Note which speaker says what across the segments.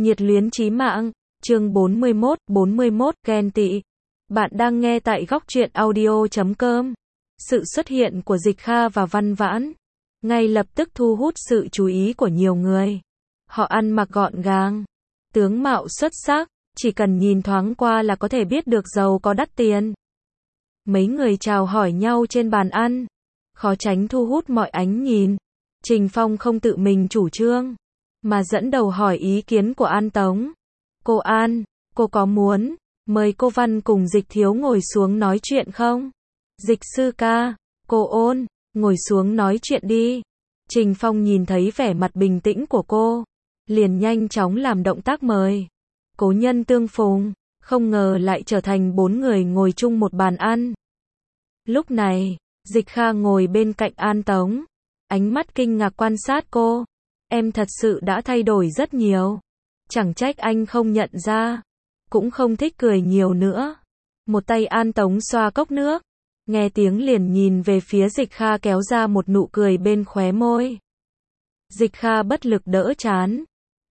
Speaker 1: Nhiệt luyến chí mạng, chương 41, ghen tị. Bạn đang nghe tại góc truyện audio.com. Sự xuất hiện của Dịch Kha và Văn Vãn ngay lập tức thu hút sự chú ý của nhiều người. Họ ăn mặc gọn gàng, tướng mạo xuất sắc, chỉ cần nhìn thoáng qua là có thể biết được giàu có đắt tiền. Mấy người chào hỏi nhau trên bàn ăn, khó tránh thu hút mọi ánh nhìn. Trình Phong không tự mình chủ trương, mà dẫn đầu hỏi ý kiến của An Tống. Cô An, cô có muốn mời cô Văn cùng Dịch Thiếu ngồi xuống nói chuyện không? Dịch sư ca, cô Ôn, ngồi xuống nói chuyện đi. Trình Phong nhìn thấy vẻ mặt bình tĩnh của cô, liền nhanh chóng làm động tác mời. Cố nhân tương phùng, không ngờ lại trở thành 4 người ngồi chung một bàn ăn. Lúc này, Dịch Kha ngồi bên cạnh An Tống, ánh mắt kinh ngạc quan sát cô. Em thật sự đã thay đổi rất nhiều. Chẳng trách anh không nhận ra. Cũng không thích cười nhiều nữa. Một tay An Tống xoa cốc nước, nghe tiếng liền nhìn về phía Dịch Kha kéo ra một nụ cười bên khóe môi. Dịch Kha bất lực đỡ trán.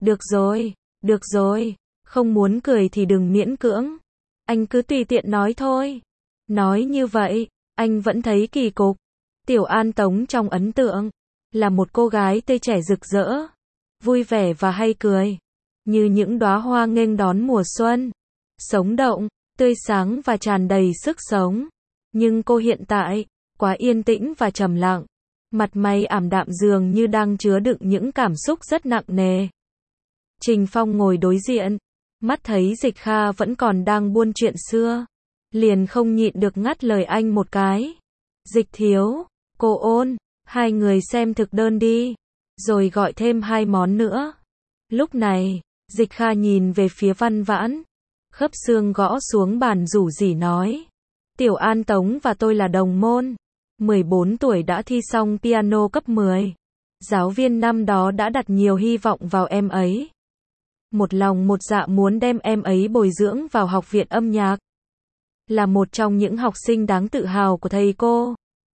Speaker 1: Được rồi, không muốn cười thì đừng miễn cưỡng. Anh cứ tùy tiện nói thôi. Nói như vậy, anh vẫn thấy kỳ cục. Tiểu An Tống trong ấn tượng là một cô gái tươi trẻ rực rỡ, vui vẻ và hay cười, như những đóa hoa nghênh đón mùa xuân, sống động, tươi sáng và tràn đầy sức sống. Nhưng cô hiện tại, quá yên tĩnh và trầm lặng, mặt mày ảm đạm dường như đang chứa đựng những cảm xúc rất nặng nề. Trình Phong ngồi đối diện, mắt thấy Dịch Kha vẫn còn đang buôn chuyện xưa, liền không nhịn được ngắt lời anh một cái. Dịch Thiếu, cô Ôn, hai người xem thực đơn đi, rồi gọi thêm 2 món nữa. Lúc này, Dịch Kha nhìn về phía Văn Vãn, khớp xương gõ xuống bàn rủ rỉ nói. Tiểu An Tống và tôi là đồng môn, 14 tuổi đã thi xong piano cấp 10. Giáo viên năm đó đã đặt nhiều hy vọng vào em ấy. Một lòng một dạ muốn đem em ấy bồi dưỡng vào học viện âm nhạc. Là một trong những học sinh đáng tự hào của thầy cô.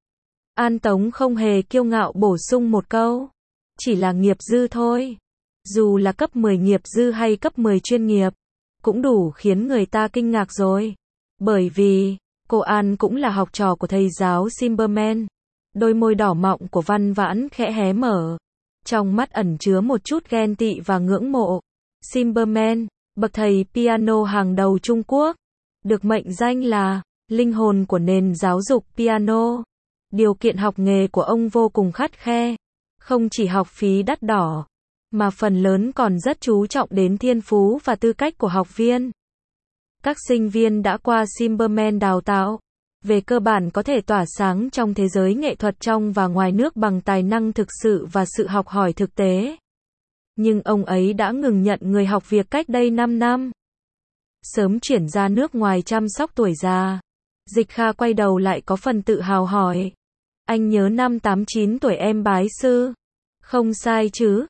Speaker 1: An Tống không hề kiêu ngạo bổ sung một câu. Chỉ là nghiệp dư thôi. Dù là cấp 10 nghiệp dư hay cấp 10 chuyên nghiệp, cũng đủ khiến người ta kinh ngạc rồi. Bởi vì, cô An cũng là học trò của thầy giáo Simberman. Đôi môi đỏ mọng của Văn Vãn khẽ hé mở. Trong mắt ẩn chứa một chút ghen tị và ngưỡng mộ. Simberman, bậc thầy piano hàng đầu Trung Quốc, được mệnh danh là linh hồn của nền giáo dục piano. Điều kiện học nghề của ông vô cùng khắt khe, không chỉ học phí đắt đỏ, mà phần lớn còn rất chú trọng đến thiên phú và tư cách của học viên. Các sinh viên đã qua Simberman đào tạo, về cơ bản có thể tỏa sáng trong thế giới nghệ thuật trong và ngoài nước bằng tài năng thực sự và sự học hỏi thực tế. Nhưng ông ấy đã ngừng nhận người học việc cách đây 5 năm. Sớm chuyển ra nước ngoài chăm sóc tuổi già. Dịch Kha quay đầu lại có phần tự hào hỏi. Anh nhớ năm 8-9 tuổi em bái sư. Không sai chứ?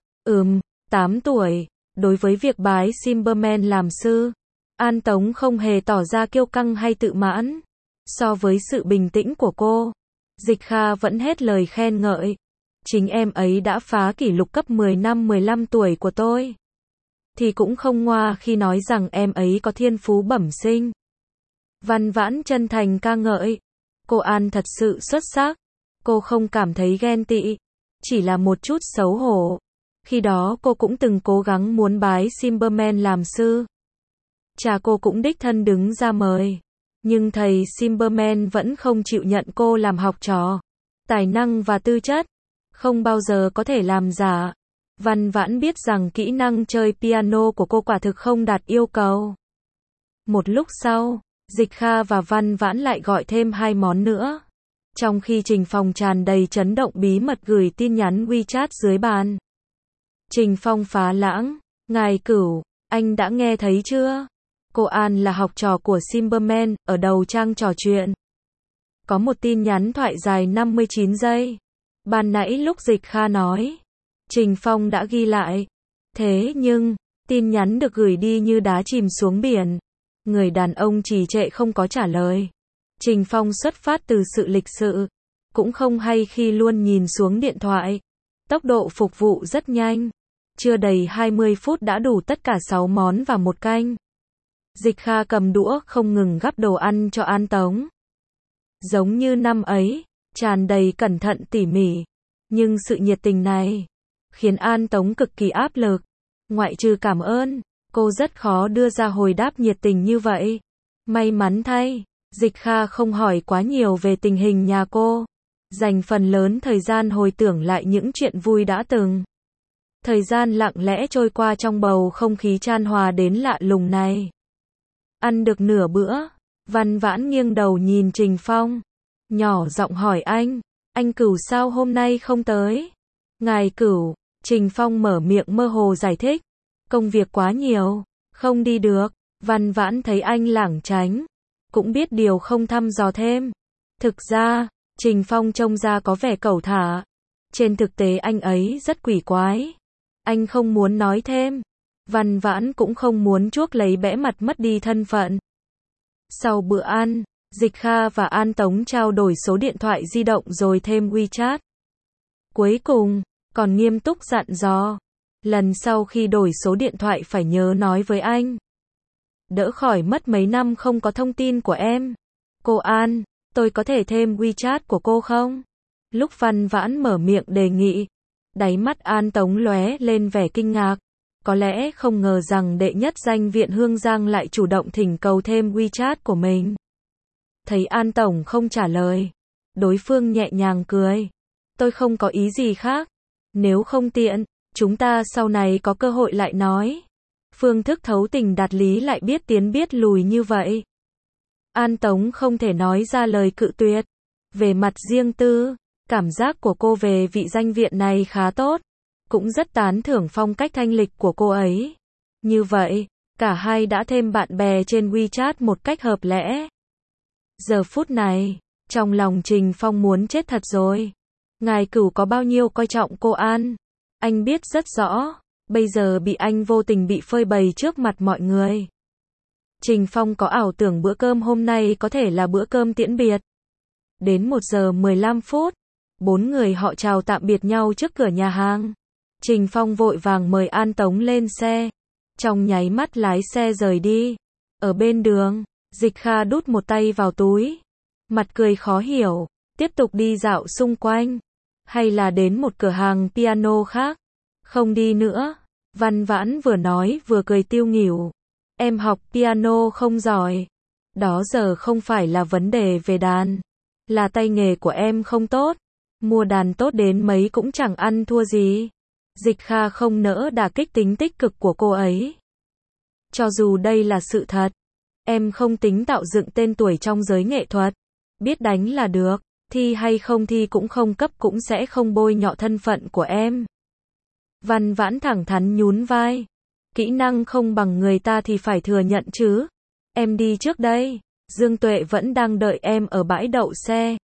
Speaker 1: 8 tuổi. Đối với việc bái Simberman làm sư, An Tống không hề tỏ ra kiêu căng hay tự mãn. So với sự bình tĩnh của cô, Dịch Kha vẫn hết lời khen ngợi. Chính em ấy đã phá kỷ lục cấp 10 năm 15 tuổi của tôi. Thì cũng không ngoa khi nói rằng em ấy có thiên phú bẩm sinh. Văn Vãn chân thành ca ngợi. Cô An thật sự xuất sắc. Cô không cảm thấy ghen tị, chỉ là một chút xấu hổ. Khi đó cô cũng từng cố gắng muốn bái Simberman làm sư. Cha cô cũng đích thân đứng ra mời. Nhưng thầy Simberman vẫn không chịu nhận cô làm học trò. Tài năng và tư chất không bao giờ có thể làm giả. Văn Vãn biết rằng kỹ năng chơi piano của cô quả thực không đạt yêu cầu. Một lúc sau, Dịch Kha và Văn Vãn lại gọi thêm 2 món nữa. Trong khi Trình Phong tràn đầy chấn động bí mật gửi tin nhắn WeChat dưới bàn. Trình Phong phá lãng. Ngài Cửu, anh đã nghe thấy chưa? Cô An là học trò của Simberman, ở đầu trang trò chuyện. Có một tin nhắn thoại dài 59 giây. Ban nãy lúc Dịch Kha nói, Trình Phong đã ghi lại. Thế nhưng, tin nhắn được gửi đi như đá chìm xuống biển. Người đàn ông trì trệ không có trả lời. Trình Phong xuất phát từ sự lịch sự, cũng không hay khi luôn nhìn xuống điện thoại. Tốc độ phục vụ rất nhanh. Chưa đầy 20 phút đã đủ tất cả 6 món và một canh. Dịch Kha cầm đũa không ngừng gắp đồ ăn cho An Tống. Giống như năm ấy, tràn đầy cẩn thận tỉ mỉ. Nhưng sự nhiệt tình này khiến An Tống cực kỳ áp lực. Ngoại trừ cảm ơn, cô rất khó đưa ra hồi đáp nhiệt tình như vậy. May mắn thay, Dịch Kha không hỏi quá nhiều về tình hình nhà cô, dành phần lớn thời gian hồi tưởng lại những chuyện vui đã từng. Thời gian lặng lẽ trôi qua trong bầu không khí chan hòa đến lạ lùng này. Ăn được nửa bữa, Văn Vãn nghiêng đầu nhìn Trình Phong, nhỏ giọng hỏi anh Cửu sao hôm nay không tới? Ngài Cửu, Trình Phong mở miệng mơ hồ giải thích, công việc quá nhiều, không đi được. Văn Vãn thấy anh lảng tránh, cũng biết điều không thăm dò thêm. Thực ra, Trình Phong trông ra có vẻ cẩu thả, trên thực tế anh ấy rất quỷ quái. Anh không muốn nói thêm. Văn Vãn cũng không muốn chuốc lấy bẽ mặt mất đi thân phận. Sau bữa ăn, Dịch Kha và An Tống trao đổi số điện thoại di động rồi thêm WeChat. Cuối cùng, còn nghiêm túc dặn dò, lần sau khi đổi số điện thoại phải nhớ nói với anh. Đỡ khỏi mất mấy năm không có thông tin của em. Cô An, tôi có thể thêm WeChat của cô không? Lúc Văn Vãn mở miệng đề nghị, đáy mắt An Tống lóe lên vẻ kinh ngạc. Có lẽ không ngờ rằng đệ nhất danh viện Hương Giang lại chủ động thỉnh cầu thêm WeChat của mình. Thấy An Tổng không trả lời, đối phương nhẹ nhàng cười. Tôi không có ý gì khác. Nếu không tiện, chúng ta sau này có cơ hội lại nói. Phương thức thấu tình đạt lý lại biết tiến biết lùi như vậy. An Tống không thể nói ra lời cự tuyệt. Về mặt riêng tư, cảm giác của cô về vị danh viện này khá tốt. Cũng rất tán thưởng phong cách thanh lịch của cô ấy. Như vậy, cả hai đã thêm bạn bè trên WeChat một cách hợp lẽ. Giờ phút này, trong lòng Trình Phong muốn chết thật rồi. Ngài Cửu có bao nhiêu coi trọng cô An? Anh biết rất rõ, bây giờ bị anh vô tình bị phơi bày trước mặt mọi người. Trình Phong có ảo tưởng bữa cơm hôm nay có thể là bữa cơm tiễn biệt. Đến 1 giờ 15 phút, 4 người họ chào tạm biệt nhau trước cửa nhà hàng. Trình Phong vội vàng mời An Tống lên xe. Trong nháy mắt lái xe rời đi. Ở bên đường, Dịch Kha đút một tay vào túi. Mặt cười khó hiểu, tiếp tục đi dạo xung quanh. Hay là đến một cửa hàng piano khác. Không đi nữa. Văn Vãn vừa nói vừa cười tiêu nghỉu. Em học piano không giỏi. Đó giờ không phải là vấn đề về đàn. Là tay nghề của em không tốt. Mua đàn tốt đến mấy cũng chẳng ăn thua gì. Dịch Kha không nỡ đả kích tính tích cực của cô ấy. Cho dù đây là sự thật, em không tính tạo dựng tên tuổi trong giới nghệ thuật. Biết đánh là được, thi hay không thi cũng không cấp cũng sẽ không bôi nhọ thân phận của em. Văn Vãn thẳng thắn nhún vai. Kỹ năng không bằng người ta thì phải thừa nhận chứ. Em đi trước đây. Dương Tuệ vẫn đang đợi em ở bãi đậu xe.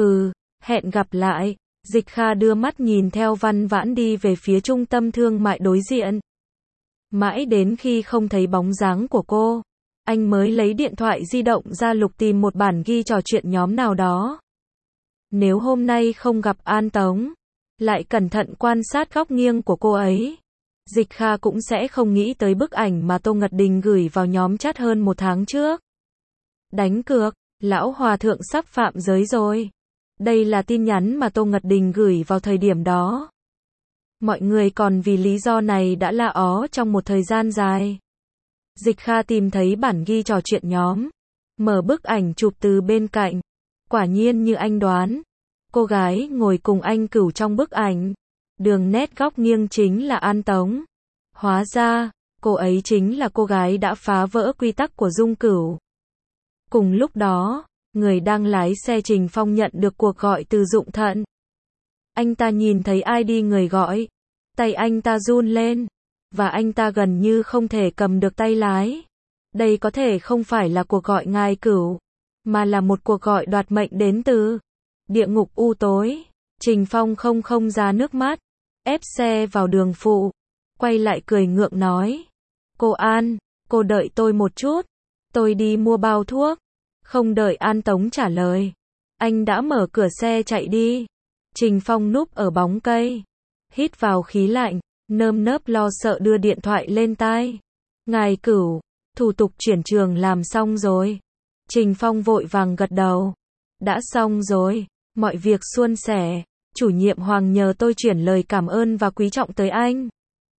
Speaker 1: Hẹn gặp lại. Dịch Kha đưa mắt nhìn theo Văn Vãn đi về phía trung tâm thương mại đối diện. Mãi đến khi không thấy bóng dáng của cô, anh mới lấy điện thoại di động ra lục tìm một bản ghi trò chuyện nhóm nào đó. Nếu hôm nay không gặp An Tống, lại cẩn thận quan sát góc nghiêng của cô ấy, Dịch Kha cũng sẽ không nghĩ tới bức ảnh mà Tô Ngật Đình gửi vào nhóm chat hơn 1 tháng trước. Đánh cược, lão hòa thượng sắp phạm giới rồi. Đây là tin nhắn mà Tô Ngật Đình gửi vào thời điểm đó. Mọi người còn vì lý do này đã la ó trong một thời gian dài. Dịch Kha tìm thấy bản ghi trò chuyện nhóm, mở bức ảnh chụp từ bên cạnh. Quả nhiên như anh đoán, cô gái ngồi cùng anh Cửu trong bức ảnh, đường nét góc nghiêng chính là An Tống. Hóa ra, cô ấy chính là cô gái đã phá vỡ quy tắc của Dung Cửu. Cùng lúc đó, người đang lái xe Trình Phong nhận được cuộc gọi từ Dụng Thận. Anh ta nhìn thấy ID người gọi, tay anh ta run lên, và anh ta gần như không thể cầm được tay lái. Đây có thể không phải là cuộc gọi Ngài Cửu, mà là một cuộc gọi đoạt mệnh đến từ địa ngục u tối. Trình Phong không ra nước mắt, ép xe vào đường phụ, quay lại cười ngượng nói. Cô An, cô đợi tôi một chút, tôi đi mua bao thuốc. Không đợi An Tống trả lời, anh đã mở cửa xe chạy đi. Trình Phong núp ở bóng cây, hít vào khí lạnh, nơm nớp lo sợ đưa điện thoại lên tai. Ngài Cửu, thủ tục chuyển trường làm xong rồi. Trình Phong vội vàng gật đầu. Đã xong rồi, mọi việc suôn sẻ. Chủ nhiệm Hoàng nhờ tôi chuyển lời cảm ơn và quý trọng tới anh.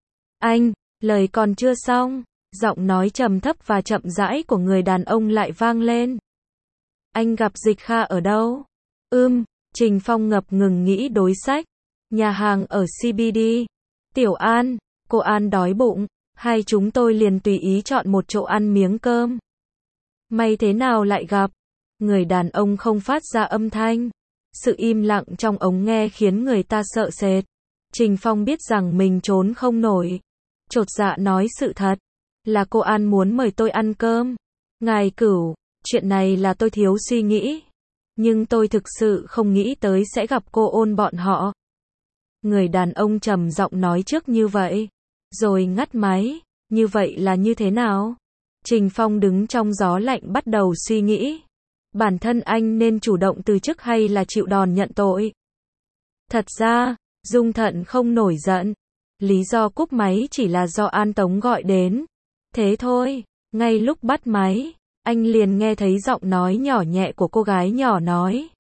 Speaker 1: Anh, lời còn chưa xong, giọng nói trầm thấp và chậm rãi của người đàn ông lại vang lên. Anh gặp Dịch Kha ở đâu? Trình Phong ngập ngừng nghĩ đối sách. Nhà hàng ở CBD. Tiểu An, cô An đói bụng, hai chúng tôi liền tùy ý chọn một chỗ ăn miếng cơm. May thế nào lại gặp? Người đàn ông không phát ra âm thanh. Sự im lặng trong ống nghe khiến người ta sợ sệt. Trình Phong biết rằng mình trốn không nổi. Chột dạ nói sự thật. Là cô An muốn mời tôi ăn cơm. Ngài Cửu, chuyện này là tôi thiếu suy nghĩ. Nhưng tôi thực sự không nghĩ tới sẽ gặp cô Ôn bọn họ. Người đàn ông trầm giọng nói trước như vậy. Rồi ngắt máy. Như vậy là như thế nào? Trình Phong đứng trong gió lạnh bắt đầu suy nghĩ. Bản thân anh nên chủ động từ chức hay là chịu đòn nhận tội? Thật ra, Dung Thận không nổi giận. Lý do cúp máy chỉ là do An Tống gọi đến. Thế thôi, ngay lúc bắt máy, anh liền nghe thấy giọng nói nhỏ nhẹ của cô gái nhỏ nói.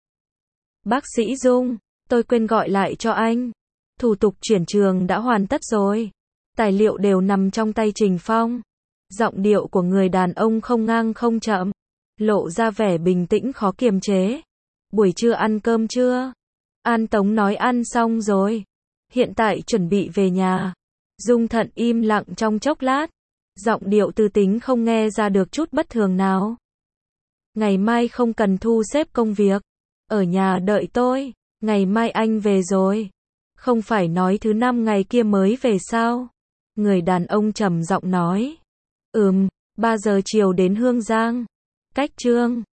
Speaker 1: Bác sĩ Dung, tôi quên gọi lại cho anh. Thủ tục chuyển trường đã hoàn tất rồi. Tài liệu đều nằm trong tay Trình Phong. Giọng điệu của người đàn ông không ngang không chậm, lộ ra vẻ bình tĩnh khó kiềm chế. Buổi trưa ăn cơm chưa? An Tống nói ăn xong rồi. Hiện tại chuẩn bị về nhà. Dung Thận im lặng trong chốc lát. Giọng điệu tư tính không nghe ra được chút bất thường nào. Ngày mai không cần thu xếp công việc. Ở nhà đợi tôi. Ngày mai anh về rồi. Không phải nói thứ 5 ngày kia mới về sao? Người đàn ông trầm giọng nói. 3 giờ chiều đến Hương Giang. Cách Trương